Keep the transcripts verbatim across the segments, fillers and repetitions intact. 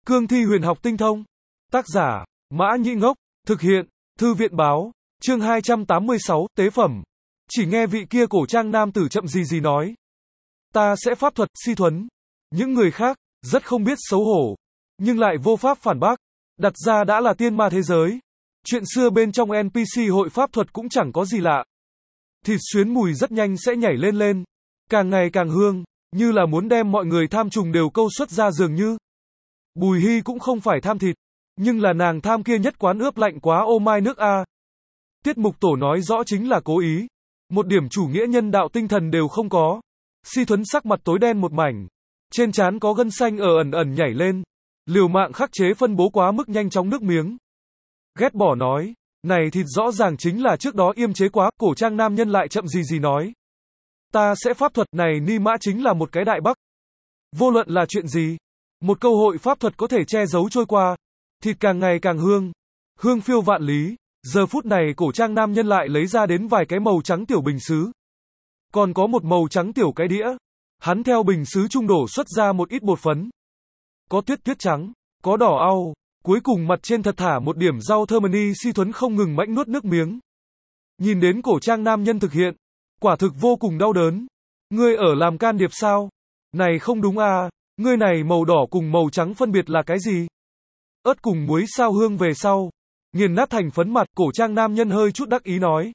Cương thi huyền học tinh thông. Tác giả, Mã Nhĩ Ngốc. Thực hiện, Thư viện báo. Chương hai trăm tám mươi sáu, tế phẩm. Chỉ nghe vị kia cổ trang nam tử chậm gì gì nói. Ta sẽ pháp thuật, Si Thuấn. Những người khác, rất không biết xấu hổ. Nhưng lại vô pháp phản bác. Đặt ra đã là tiên ma thế giới. Chuyện xưa bên trong en pê xê hội pháp thuật cũng chẳng có gì lạ. Thịt xuyến mùi rất nhanh sẽ nhảy lên lên. Càng ngày càng hương, như là muốn đem mọi người tham trùng đều câu xuất ra dường như. Bùi Hy cũng không phải tham thịt, nhưng là nàng tham kia nhất quán ướp lạnh quá ô mai nước a. Tiết mục tổ nói rõ chính là cố ý. Một điểm chủ nghĩa nhân đạo tinh thần đều không có. Si Thuấn sắc mặt tối đen một mảnh. Trên trán có gân xanh ở ẩn ẩn nhảy lên. Liều mạng khắc chế phân bố quá mức nhanh chóng nước miếng. Ghét bỏ nói, này thịt rõ ràng chính là trước đó yêm chế quá, cổ trang nam nhân lại chậm gì gì nói. Ta sẽ pháp thuật này ni mã chính là một cái đại bắc. Vô luận là chuyện gì, một câu hội pháp thuật có thể che giấu trôi qua. Thịt càng ngày càng hương, hương phiêu vạn lý. Giờ phút này cổ trang nam nhân lại lấy ra đến vài cái màu trắng tiểu bình sứ. Còn có một màu trắng tiểu cái đĩa. Hắn theo bình sứ trung đổ xuất ra một ít bột phấn. Có tuyết tuyết trắng, có đỏ au, cuối cùng mặt trên thật thả một điểm rau thơm ni. Si Thuấn không ngừng mãnh nuốt nước miếng. Nhìn đến cổ trang nam nhân thực hiện, quả thực vô cùng đau đớn. Ngươi ở làm can điệp sao? Này không đúng à, ngươi này màu đỏ cùng màu trắng phân biệt là cái gì? Ớt cùng muối sao hương về sau. Nghiền nát thành phấn mặt, cổ trang nam nhân hơi chút đắc ý nói.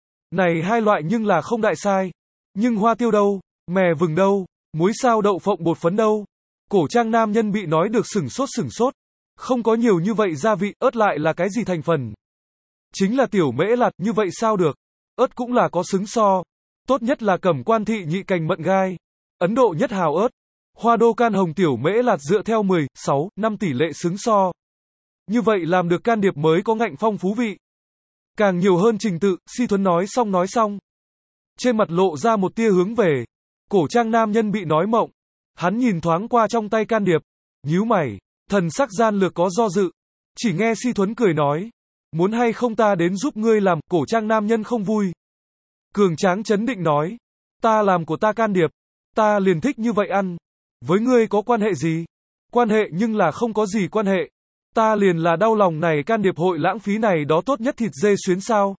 Này hai loại nhưng là không đại sai. Nhưng hoa tiêu đâu? Mè vừng đâu? Muối sao đậu phộng bột phấn đâu? Cổ trang nam nhân bị nói được sửng sốt sửng sốt. Không có nhiều như vậy gia vị, ớt lại là cái gì thành phần? Chính là tiểu mễ lạt, như vậy sao được? Ớt cũng là có xứng so. Tốt nhất là cẩm quan thị nhị cành mận gai. Ấn Độ nhất hào ớt. Hoa đô can hồng tiểu mễ lạt dựa theo mười, sáu, năm tỷ lệ xứng so. Như vậy làm được can điệp mới có ngạnh phong phú vị. Càng nhiều hơn trình tự, Si Thuấn nói xong nói xong. Trên mặt lộ ra một tia hướng về. Cổ trang nam nhân bị nói mộng. Hắn nhìn thoáng qua trong tay can điệp. Nhíu mày, thần sắc gian lược có do dự. Chỉ nghe Si Thuấn cười nói. Muốn hay không ta đến giúp ngươi làm, cổ trang nam nhân không vui. Cường tráng chấn định nói. Ta làm của ta can điệp. Ta liền thích như vậy ăn. Với ngươi có quan hệ gì? Quan hệ nhưng là không có gì quan hệ. Ta liền là đau lòng này can điệp hội lãng phí này đó tốt nhất thịt dê xuyến sao.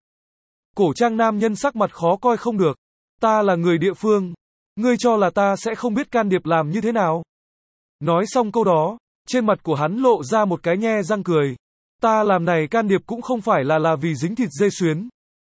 Cổ trang nam nhân sắc mặt khó coi không được. Ta là người địa phương. Ngươi cho là ta sẽ không biết can điệp làm như thế nào. Nói xong câu đó, trên mặt của hắn lộ ra một cái nhe răng cười. Ta làm này can điệp cũng không phải là là vì dính thịt dê xuyến.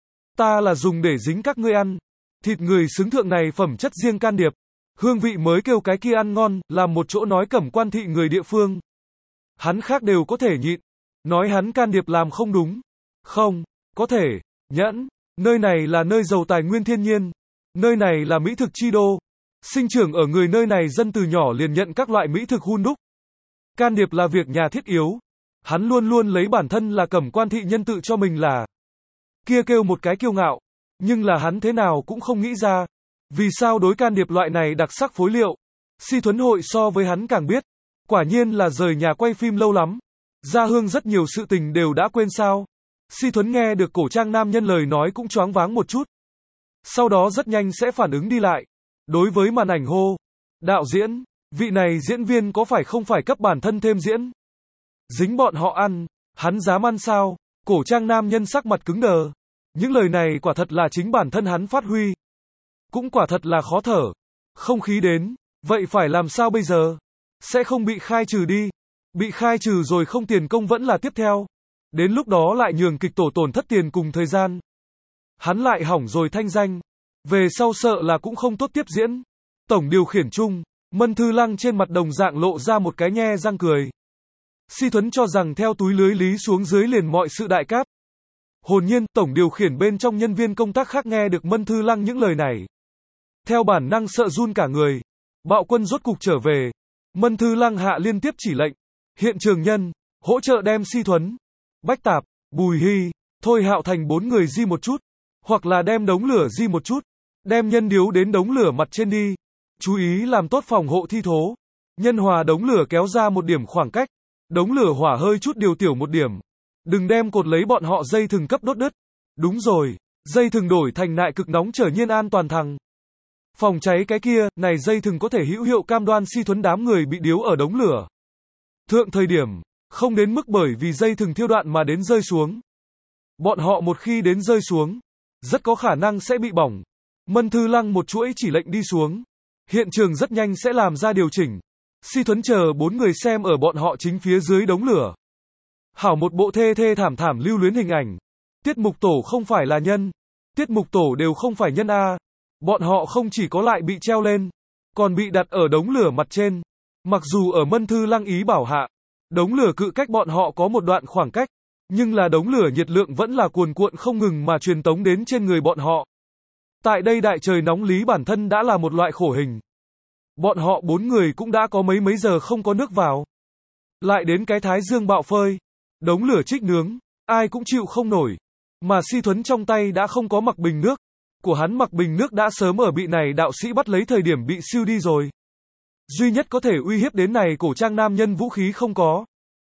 Ta là dùng để dính các ngươi ăn. Thịt người xứng thượng này phẩm chất riêng can điệp. Hương vị mới kêu cái kia ăn ngon, làm một chỗ nói cẩm quan thị người địa phương. Hắn khác đều có thể nhịn. Nói hắn can điệp làm không đúng. Không, có thể, nhẫn. Nơi này là nơi giàu tài nguyên thiên nhiên. Nơi này là mỹ thực chi đô. Sinh trưởng ở người nơi này dân từ nhỏ liền nhận các loại mỹ thực hun đúc. Can điệp là việc nhà thiết yếu. Hắn luôn luôn lấy bản thân là cẩm quan thị nhân tự cho mình là. Kia kêu một cái kiêu ngạo. Nhưng là hắn thế nào cũng không nghĩ ra. Vì sao đối can điệp loại này đặc sắc phối liệu. Si Thuấn hội so với hắn càng biết. Quả nhiên là rời nhà quay phim lâu lắm. Gia hương rất nhiều sự tình đều đã quên sao. Si Thuấn nghe được cổ trang nam nhân lời nói cũng choáng váng một chút. Sau đó rất nhanh sẽ phản ứng đi lại. Đối với màn ảnh hô. Đạo diễn, vị này diễn viên có phải không phải cấp bản thân thêm diễn? Dính bọn họ ăn, hắn dám ăn sao? Cổ trang nam nhân sắc mặt cứng đờ. Những lời này quả thật là chính bản thân hắn phát huy. Cũng quả thật là khó thở. Không khí đến, vậy phải làm sao bây giờ? Sẽ không bị khai trừ đi. Bị khai trừ rồi không tiền công vẫn là tiếp theo. Đến lúc đó lại nhường kịch tổ tổn thất tiền cùng thời gian. Hắn lại hỏng rồi thanh danh. Về sau sợ là cũng không tốt tiếp diễn. Tổng điều khiển chung, Mân Thư Lăng trên mặt đồng dạng lộ ra một cái nhe răng cười. Si Thuấn cho rằng theo túi lưới lý xuống dưới liền mọi sự đại cát. Hồn nhiên, tổng điều khiển bên trong nhân viên công tác khác nghe được Mân Thư Lăng những lời này. Theo bản năng sợ run cả người. Bạo quân rốt cục trở về. Mân Thư Lăng hạ liên tiếp chỉ lệnh. Hiện trường nhân, hỗ trợ đem Si Thuấn, Bách Tạp, Bùi Hy, Thôi Hạo Thành bốn người di một chút. Hoặc là đem đống lửa di một chút. Đem nhân điếu đến đống lửa mặt trên đi. Chú ý làm tốt phòng hộ thi thố. Nhân hòa đống lửa kéo ra một điểm khoảng cách. Đống lửa hỏa hơi chút điều tiểu một điểm. Đừng đem cột lấy bọn họ dây thừng cấp đốt đứt. Đúng rồi, dây thừng đổi thành nại cực nóng trở nhiên an toàn thằng. Phòng cháy cái kia, này dây thừng có thể hữu hiệu cam đoan Si Thuấn đám người bị điếu ở đống lửa. thượng thời điểm, không đến mức bởi vì dây thừng thiêu đoạn mà đến rơi xuống. Bọn họ một khi đến rơi xuống, rất có khả năng sẽ bị bỏng. Mân Thư Lăng một chuỗi chỉ lệnh đi xuống. Hiện trường rất nhanh sẽ làm ra điều chỉnh. Si Thuấn chờ bốn người xem ở bọn họ chính phía dưới đống lửa. Hảo một bộ thê thê thảm thảm lưu luyến hình ảnh. Tiết mục tổ không phải là nhân. Tiết mục tổ đều không phải nhân A. Bọn họ không chỉ có lại bị treo lên, còn bị đặt ở đống lửa mặt trên. Mặc dù ở Mân Thư Lăng ý bảo hạ, đống lửa cự cách bọn họ có một đoạn khoảng cách, nhưng là đống lửa nhiệt lượng vẫn là cuồn cuộn không ngừng mà truyền tống đến trên người bọn họ. Tại đây đại trời nóng lý bản thân đã là một loại khổ hình. Bọn họ bốn người cũng đã có mấy mấy giờ không có nước vào. Lại đến cái thái dương bạo phơi, đống lửa trích nướng, ai cũng chịu không nổi. Mà Si Thuấn trong tay đã không có mặc bình nước. Của hắn mặc bình nước đã sớm ở bị này đạo sĩ bắt lấy thời điểm bị siêu đi rồi. Duy nhất có thể uy hiếp đến này cổ trang nam nhân vũ khí không có.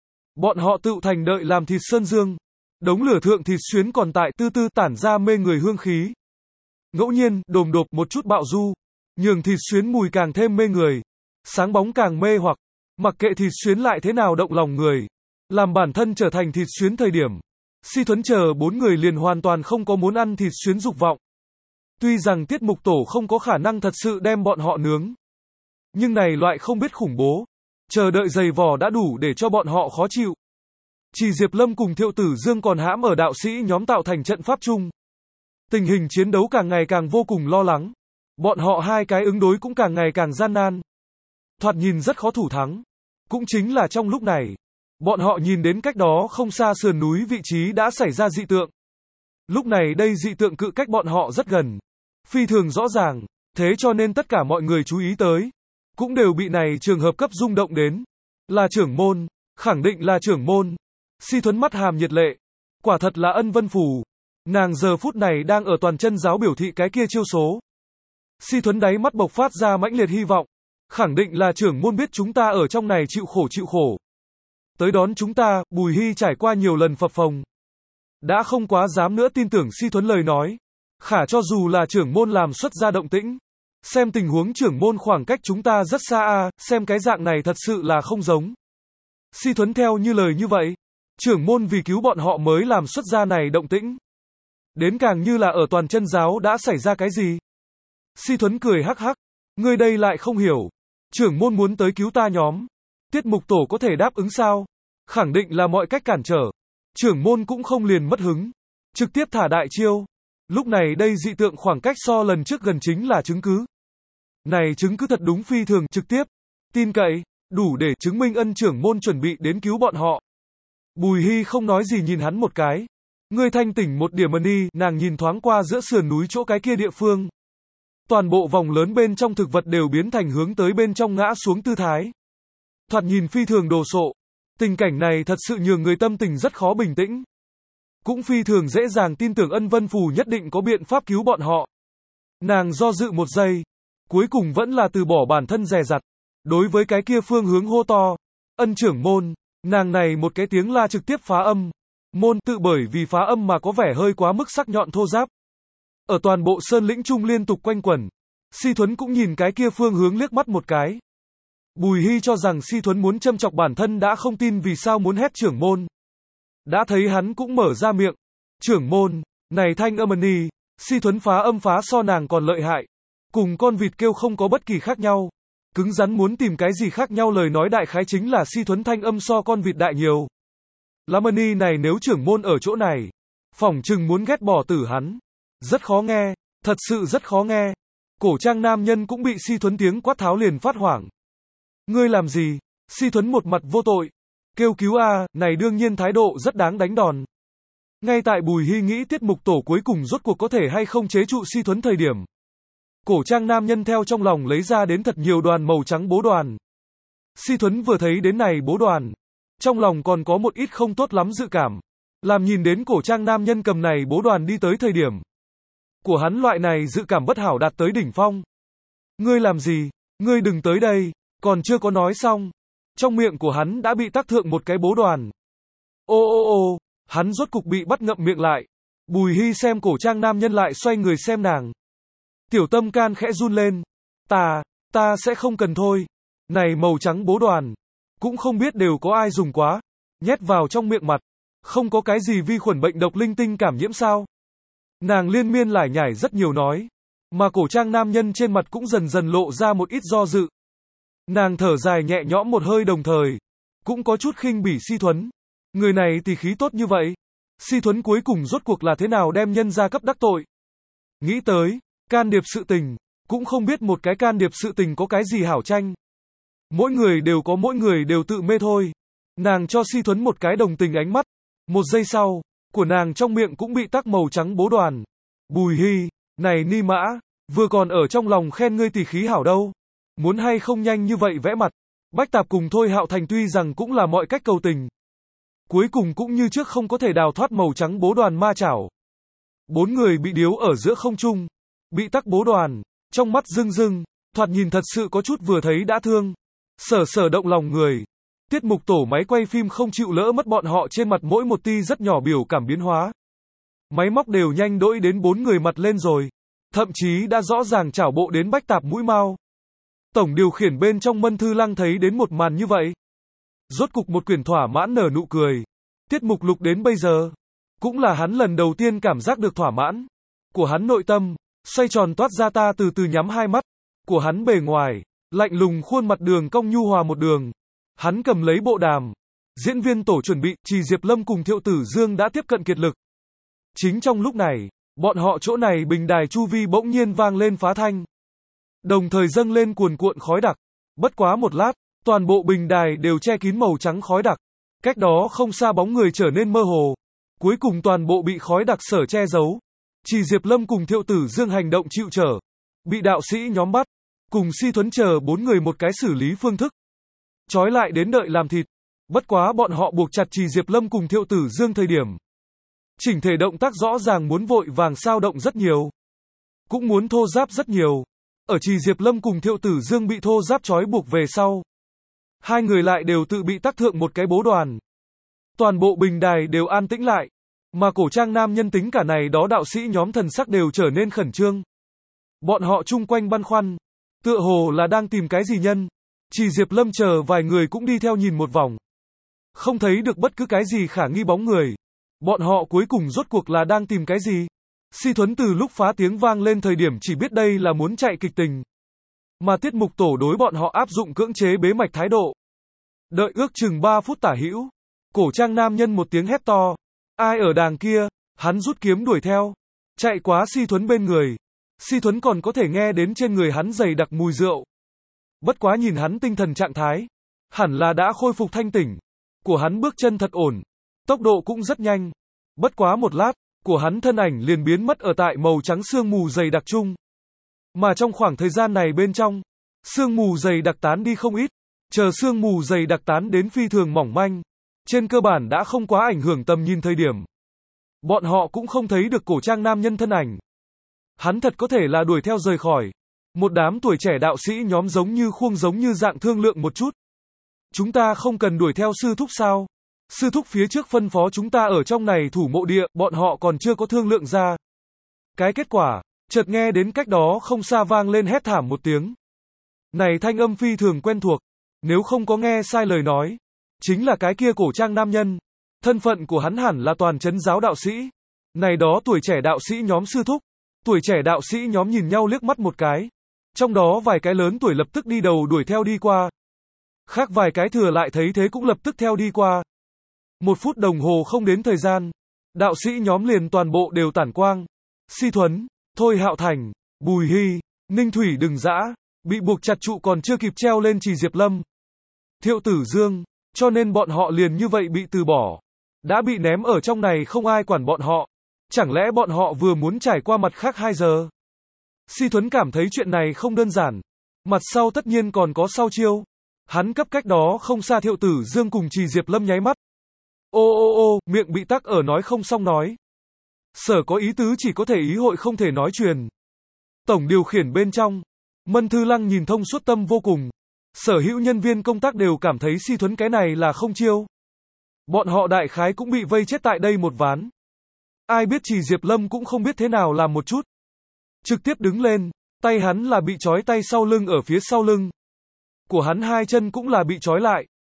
Bọn họ tự thành đợi làm thịt sơn dương. Đống lửa thượng thịt xuyến còn tại tư tư tản ra mê người hương khí. Ngẫu nhiên, đồm đột một chút bạo du. Nhường thịt xuyến mùi càng thêm mê người. Sáng bóng càng mê hoặc. Mặc kệ thịt xuyến lại thế nào động lòng người. Làm bản thân trở thành thịt xuyến thời điểm. Si Thuấn chờ bốn người liền hoàn toàn không có muốn ăn thịt xuyến dục vọng. Tuy rằng tiết mục tổ không có khả năng thật sự đem bọn họ nướng. Nhưng này loại không biết khủng bố. Chờ đợi dày vò đã đủ để cho bọn họ khó chịu. Chỉ Diệp Lâm cùng Thiệu Tử Dương còn hãm ở đạo sĩ nhóm tạo thành trận pháp chung. Tình hình chiến đấu càng ngày càng vô cùng lo lắng. Bọn họ hai cái ứng đối cũng càng ngày càng gian nan. Thoạt nhìn rất khó thủ thắng. Cũng chính là trong lúc này, bọn họ nhìn đến cách đó không xa sườn núi vị trí đã xảy ra dị tượng. Lúc này đây dị tượng cự cách bọn họ rất gần. Phi thường rõ ràng, thế cho nên tất cả mọi người chú ý tới. Cũng đều bị này trường hợp cấp rung động đến. Là trưởng môn, khẳng định là trưởng môn. Si Thuấn mắt hàm nhiệt lệ. Quả thật là Ân Vân Phù. Nàng giờ phút này đang ở toàn chân giáo biểu thị cái kia chiêu số. Si Thuấn đáy mắt bộc phát ra mãnh liệt hy vọng. Khẳng định là trưởng môn biết chúng ta ở trong này chịu khổ chịu khổ. Tới đón chúng ta, Bùi Hy trải qua nhiều lần phập phồng. Đã không quá dám nữa tin tưởng Si Thuấn lời nói. Khả cho dù là trưởng môn làm xuất ra động tĩnh. Xem tình huống trưởng môn khoảng cách chúng ta rất xa a, xem cái dạng này thật sự là không giống. Si Thuấn theo như lời như vậy. Trưởng môn vì cứu bọn họ mới làm xuất ra này động tĩnh. Đến càng như là ở toàn chân giáo đã xảy ra cái gì. Si Thuấn cười hắc hắc. Ngươi đây lại không hiểu. Trưởng môn muốn tới cứu ta nhóm. Tiết mục tổ có thể đáp ứng sao? Khẳng định là mọi cách cản trở. Trưởng môn cũng không liền mất hứng. Trực tiếp thả đại chiêu. Lúc này đây dị tượng khoảng cách so lần trước gần chính là chứng cứ. Này chứng cứ thật đúng phi thường trực tiếp. Tin cậy, đủ để chứng minh Ân trưởng môn chuẩn bị đến cứu bọn họ. Bùi Hy không nói gì nhìn hắn một cái. Ngươi thanh tỉnh một điểm đi, nàng nhìn thoáng qua giữa sườn núi chỗ cái kia địa phương. Toàn bộ vòng lớn bên trong thực vật đều biến thành hướng tới bên trong ngã xuống tư thái. Thoạt nhìn phi thường đồ sộ. Tình cảnh này thật sự nhường người tâm tình rất khó bình tĩnh. Cũng phi thường dễ dàng tin tưởng Ân Vân Phù nhất định có biện pháp cứu bọn họ. Nàng do dự một giây. Cuối cùng vẫn là từ bỏ bản thân dè dặt. Đối với cái kia phương hướng hô to. Ân trưởng môn. Nàng này một cái tiếng la trực tiếp phá âm. Môn tự bởi vì phá âm mà có vẻ hơi quá mức sắc nhọn thô giáp. Ở toàn bộ sơn lĩnh trung liên tục quanh quẩn. Si Thuấn cũng nhìn cái kia phương hướng liếc mắt một cái. Bùi Hy cho rằng Si Thuấn muốn châm chọc bản thân đã không tin vì sao muốn hét trưởng môn. Đã thấy hắn cũng mở ra miệng. Trưởng môn, này thanh âm nì, Si Thuấn phá âm phá so nàng còn lợi hại. Cùng con vịt kêu không có bất kỳ khác nhau. Cứng rắn muốn tìm cái gì khác nhau lời nói đại khái chính là Si Thuấn thanh âm so con vịt đại nhiều. Lamani này nếu trưởng môn ở chỗ này, phỏng chừng muốn ghét bỏ tử hắn. Rất khó nghe, thật sự rất khó nghe. Cổ trang nam nhân cũng bị Si Thuấn tiếng quát tháo liền phát hoảng. Ngươi làm gì? Si Thuấn một mặt vô tội. Kêu cứu a, này đương nhiên thái độ rất đáng đánh đòn. Ngay tại Bùi Hy nghĩ tiết mục tổ cuối cùng rốt cuộc có thể hay không chế trụ Si Thuấn thời điểm. Cổ trang nam nhân theo trong lòng lấy ra đến thật nhiều đoàn màu trắng bố đoàn. Si Thuấn vừa thấy đến này bố đoàn. Trong lòng còn có một ít không tốt lắm dự cảm. Làm nhìn đến cổ trang nam nhân cầm này bố đoàn đi tới thời điểm. Của hắn loại này dự cảm bất hảo đạt tới đỉnh phong. Ngươi làm gì? Ngươi đừng tới đây. Còn chưa có nói xong. Trong miệng của hắn đã bị tác thượng một cái bố đoàn. Ô ô ô, hắn rốt cục bị bắt ngậm miệng lại. Bùi Hy xem cổ trang nam nhân lại xoay người xem nàng. Tiểu tâm can khẽ run lên. Ta, ta sẽ không cần thôi. Này màu trắng bố đoàn. cũng không biết đều có ai dùng quá, nhét vào trong miệng mặt, không có cái gì vi khuẩn bệnh độc linh tinh cảm nhiễm sao? Nàng liên miên lải nhải rất nhiều nói, mà cổ trang nam nhân trên mặt cũng dần dần lộ ra một ít do dự. Nàng thở dài nhẹ nhõm một hơi đồng thời, cũng có chút khinh bỉ Si Thuấn. Người này thì khí tốt như vậy. Si Thuấn cuối cùng rốt cuộc là thế nào đem nhân gia cấp đắc tội. Nghĩ tới, can điệp sự tình, cũng không biết một cái can điệp sự tình có cái gì hảo tranh. Mỗi người đều có mỗi người đều tự mê thôi. Nàng cho Si Thuấn một cái đồng tình ánh mắt. Một giây sau, của nàng trong miệng cũng bị tắc màu trắng bố đoàn. Bùi Hi, này Ni Mã, vừa còn ở trong lòng khen ngươi tỷ khí hảo đâu. Muốn hay không nhanh như vậy vẽ mặt. Bách Tạp cùng Thôi Hạo Thành tuy rằng cũng là mọi cách cầu tình. Cuối cùng cũng như trước không có thể đào thoát màu trắng bố đoàn ma chảo. Bốn người bị điếu ở giữa không trung. Bị tắc bố đoàn, trong mắt rưng rưng, thoạt nhìn thật sự có chút vừa thấy đã thương. Sở sở động lòng người. Tiết mục tổ máy quay phim không chịu lỡ mất bọn họ trên mặt mỗi một ti rất nhỏ biểu cảm biến hóa. Máy móc đều nhanh đỗi đến bốn người mặt lên rồi. Thậm chí đã rõ ràng chảo bộ đến Bách Tạp mũi mau. Tổng điều khiển bên trong Mân Thư Lăng thấy đến một màn như vậy. Rốt cục một quyển thỏa mãn nở nụ cười. Tiết mục lục đến bây giờ, cũng là hắn lần đầu tiên cảm giác được thỏa mãn. Của hắn nội tâm, xoay tròn toát ra ta từ từ nhắm hai mắt. Của hắn bề ngoài, lạnh lùng khuôn mặt đường cong nhu hòa một đường. Hắn cầm lấy bộ đàm. Diễn viên tổ chuẩn bị, Trì Diệp Lâm cùng Thiệu Tử Dương đã tiếp cận kiệt lực. Chính trong lúc này, bọn họ chỗ này bình đài chu vi bỗng nhiên vang lên phá thanh. Đồng thời dâng lên cuồn cuộn khói đặc. Bất quá một lát, toàn bộ bình đài đều che kín màu trắng khói đặc. Cách đó không xa bóng người trở nên mơ hồ. Cuối cùng toàn bộ bị khói đặc sở che giấu. Trì Diệp Lâm cùng Thiệu Tử Dương hành động chịu trở. Bị đạo sĩ nhóm bắt. Cùng Si Thuấn chờ bốn người một cái xử lý phương thức. Trói lại đến đợi làm thịt. Bất quá bọn họ buộc chặt Trì Diệp Lâm cùng Thiệu Tử Dương thời điểm. Chỉnh thể động tác rõ ràng muốn vội vàng sao động rất nhiều. Cũng muốn thô giáp rất nhiều. Ở Trì Diệp Lâm cùng Thiệu Tử Dương bị thô giáp trói buộc về sau. Hai người lại đều tự bị tắc thượng một cái bố đoàn. Toàn bộ bình đài đều an tĩnh lại. Mà cổ trang nam nhân tính cả này đó đạo sĩ nhóm thần sắc đều trở nên khẩn trương. Bọn họ chung quanh băn khoăn. Tựa hồ là đang tìm cái gì nhân. Trì Diệp Lâm chờ vài người cũng đi theo nhìn một vòng. Không thấy được bất cứ cái gì khả nghi bóng người. Bọn họ cuối cùng rốt cuộc là đang tìm cái gì. Si Thuấn từ lúc phá tiếng vang lên thời điểm chỉ biết đây là muốn chạy kịch tình. Mà tiết mục tổ đối bọn họ áp dụng cưỡng chế bế mạch thái độ. Đợi ước chừng ba phút tả hữu. Cổ trang nam nhân một tiếng hét to. Ai ở đàng kia, hắn rút kiếm đuổi theo. Chạy quá Si Thuấn bên người. Si Thuấn còn có thể nghe đến trên người hắn dày đặc mùi rượu. Bất quá nhìn hắn tinh thần trạng thái. Hẳn là đã khôi phục thanh tỉnh. Của hắn bước chân thật ổn. Tốc độ cũng rất nhanh. Bất quá một lát, của hắn thân ảnh liền biến mất ở tại màu trắng sương mù dày đặc chung. Mà trong khoảng thời gian này bên trong, sương mù dày đặc tán đi không ít. Chờ sương mù dày đặc tán đến phi thường mỏng manh. Trên cơ bản đã không quá ảnh hưởng tầm nhìn thời điểm. Bọn họ cũng không thấy được cổ trang nam nhân thân ảnh. Hắn thật có thể là đuổi theo rời khỏi. Một đám tuổi trẻ đạo sĩ nhóm giống như khuông giống như dạng thương lượng một chút. Chúng ta không cần đuổi theo sư thúc sao? Sư thúc phía trước phân phó chúng ta ở trong này thủ mộ địa, bọn họ còn chưa có thương lượng ra. Cái kết quả, chợt nghe đến cách đó không xa vang lên hét thảm một tiếng. Này thanh âm phi thường quen thuộc, nếu không có nghe sai lời nói, chính là cái kia cổ trang nam nhân. Thân phận của hắn hẳn là toàn trấn giáo đạo sĩ. Này đó tuổi trẻ đạo sĩ nhóm sư thúc, tuổi trẻ đạo sĩ nhóm nhìn nhau liếc mắt một cái. Trong đó vài cái lớn tuổi lập tức đi đầu đuổi theo đi qua. Khác vài cái thừa lại thấy thế cũng lập tức theo đi qua. Một phút đồng hồ không đến thời gian, đạo sĩ nhóm liền toàn bộ đều tản quang. Si Thuấn, Thôi Hạo Thành, Bùi Hi, Ninh Thủy Đừng Dã, bị buộc chặt trụ còn chưa kịp treo lên Trì Diệp Lâm. Thiệu Tử Dương, cho nên bọn họ liền như vậy bị từ bỏ. Đã bị ném ở trong này không ai quản bọn họ. Chẳng lẽ bọn họ vừa muốn trải qua mặt khác hai giờ? Si Thuấn cảm thấy chuyện này không đơn giản. Mặt sau tất nhiên còn có sau chiêu. Hắn cấp cách đó không xa Thiệu Tử Dương cùng Trì Diệp Lâm nháy mắt. Ô ô ô, miệng bị tắc ở nói không xong nói. Sở có ý tứ chỉ có thể ý hội không thể nói truyền. Tổng điều khiển bên trong. Mân Thư Lăng nhìn thông suốt tâm vô cùng. Sở hữu nhân viên công tác đều cảm thấy Si Thuấn cái này là không chiêu. Bọn họ đại khái cũng bị vây chết tại đây một ván. Ai biết Trì Diệp Lâm cũng không biết thế nào làm một chút. Trực tiếp đứng lên, tay hắn là bị trói tay sau lưng ở phía sau lưng. Của hắn hai chân cũng là bị trói lại.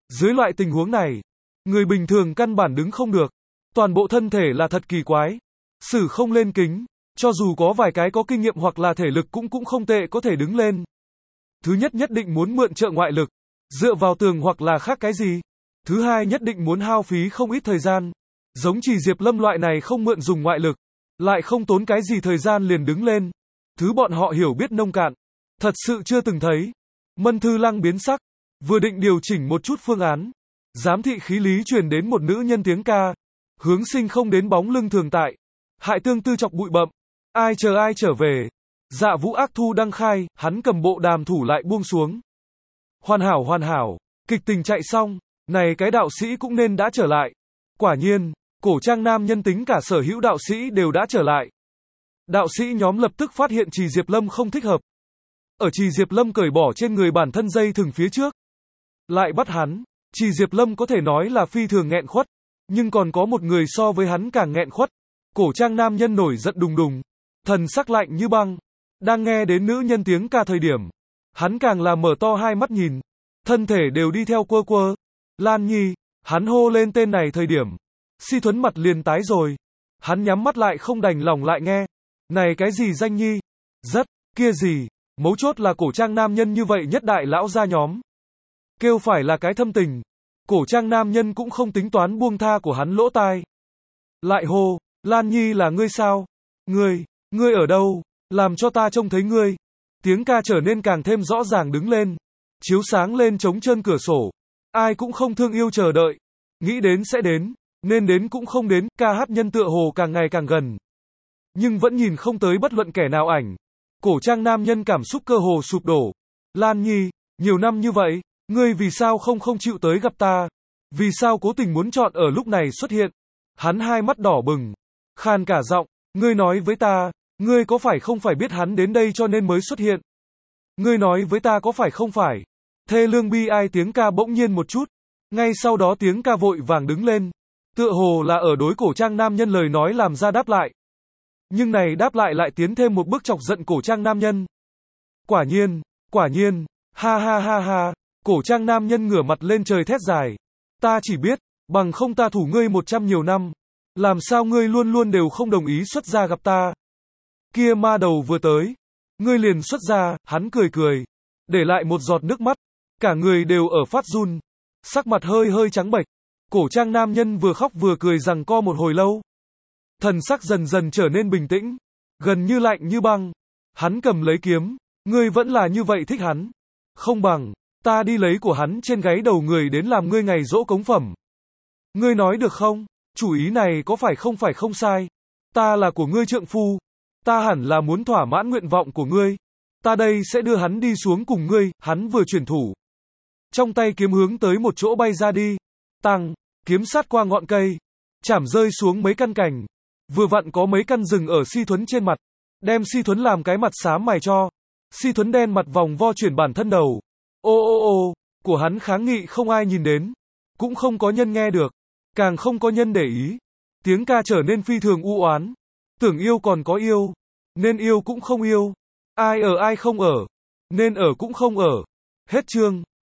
Dưới loại tình huống này, người bình thường căn bản đứng không được. Toàn bộ thân thể là thật kỳ quái. Sử không lên kính, cho dù có vài cái có kinh nghiệm hoặc là thể lực cũng cũng không tệ có thể đứng lên. Thứ nhất nhất định muốn mượn trợ ngoại lực, dựa vào tường hoặc là khác cái gì. Thứ hai nhất định muốn hao phí không ít thời gian. Giống chỉ Diệp Lâm loại này không mượn dùng ngoại lực, lại không tốn cái gì thời gian liền đứng lên. Thứ bọn họ hiểu biết nông cạn, thật sự chưa từng thấy. Mân Thư Lăng biến sắc, vừa định điều chỉnh một chút phương án. Giám thị khí lý truyền đến một nữ nhân tiếng ca. Hướng Sinh không đến bóng lưng thường tại. Hại tương tư chọc bụi bậm. Ai chờ ai trở về. Dạ Vũ ác thu đăng khai, hắn cầm bộ đàm thủ lại buông xuống. Hoàn hảo hoàn hảo, kịch tình chạy xong, này cái đạo sĩ cũng nên đã trở lại. Quả nhiên, cổ trang nam nhân tính cả sở hữu đạo sĩ đều đã trở lại. Đạo sĩ nhóm lập tức phát hiện Trì Diệp Lâm không thích hợp. Ở Trì Diệp Lâm cởi bỏ trên người bản thân dây thừng phía trước. Lại bắt hắn, Trì Diệp Lâm có thể nói là phi thường nghẹn khuất. Nhưng còn có một người so với hắn càng nghẹn khuất. Cổ trang nam nhân nổi giận đùng đùng. Thần sắc lạnh như băng. Đang nghe đến nữ nhân tiếng ca thời điểm. Hắn càng là mở to hai mắt nhìn. Thân thể đều đi theo quơ quơ. Lan Nhi, hắn hô lên tên này thời điểm. Si Thuấn mặt liền tái rồi. Hắn nhắm mắt lại không đành lòng lại nghe. Này cái gì danh nhi? Rất, kia gì? Mấu chốt là cổ trang nam nhân như vậy nhất đại lão gia nhóm. Kêu phải là cái thâm tình. Cổ trang nam nhân cũng không tính toán buông tha của hắn lỗ tai. Lại hô, Lan Nhi là ngươi sao? Ngươi, ngươi ở đâu? Làm cho ta trông thấy ngươi. Tiếng ca trở nên càng thêm rõ ràng đứng lên. Chiếu sáng lên trống trơn cửa sổ. Ai cũng không thương yêu chờ đợi. Nghĩ đến sẽ đến. Nên đến cũng không đến. Ca hát nhân tựa hồ càng ngày càng gần. Nhưng vẫn nhìn không tới bất luận kẻ nào ảnh. Cổ trang nam nhân cảm xúc cơ hồ sụp đổ. Lan Nhi, nhiều năm như vậy, ngươi vì sao không không chịu tới gặp ta? Vì sao cố tình muốn chọn ở lúc này xuất hiện? Hắn hai mắt đỏ bừng. Khan cả giọng, ngươi nói với ta, ngươi có phải không phải biết hắn đến đây cho nên mới xuất hiện? Ngươi nói với ta có phải không phải? Thê lương bi ai tiếng ca bỗng nhiên một chút. Ngay sau đó tiếng ca vội vàng đứng lên. Tựa hồ là ở đối cổ trang nam nhân lời nói làm ra đáp lại. Nhưng này đáp lại lại tiến thêm một bước chọc giận cổ trang nam nhân. Quả nhiên, quả nhiên, ha ha ha ha, cổ trang nam nhân ngửa mặt lên trời thét dài. Ta chỉ biết, bằng không ta thủ ngươi một trăm nhiều năm. Làm sao ngươi luôn luôn đều không đồng ý xuất ra gặp ta? Kia ma đầu vừa tới. Ngươi liền xuất ra, hắn cười cười. Để lại một giọt nước mắt. Cả người đều ở phát run. Sắc mặt hơi hơi trắng bệch. Cổ trang nam nhân vừa khóc vừa cười giằng co một hồi lâu. Thần sắc dần dần trở nên bình tĩnh. Gần như lạnh như băng. Hắn cầm lấy kiếm. Ngươi vẫn là như vậy thích hắn. Không bằng, ta đi lấy của hắn trên gáy đầu người đến làm ngươi ngày dỗ cống phẩm. Ngươi nói được không? Chủ ý này có phải không phải không sai. Ta là của ngươi trượng phu. Ta hẳn là muốn thỏa mãn nguyện vọng của ngươi. Ta đây sẽ đưa hắn đi xuống cùng ngươi. Hắn vừa chuyển thủ. Trong tay kiếm hướng tới một chỗ bay ra đi. Tăng, kiếm sát qua ngọn cây. Chảm rơi xuống mấy căn cành. Vừa vặn có mấy căn rừng ở Si Thuấn trên mặt. Đem Si Thuấn làm cái mặt xám mày cho. Si Thuấn đen mặt vòng vo chuyển bản thân đầu. Ô ô ô, của hắn kháng nghị không ai nhìn đến. Cũng không có nhân nghe được. Càng không có nhân để ý. Tiếng ca trở nên phi thường u oán. Tưởng yêu còn có yêu. Nên yêu cũng không yêu. Ai ở ai không ở. Nên ở cũng không ở. Hết chương.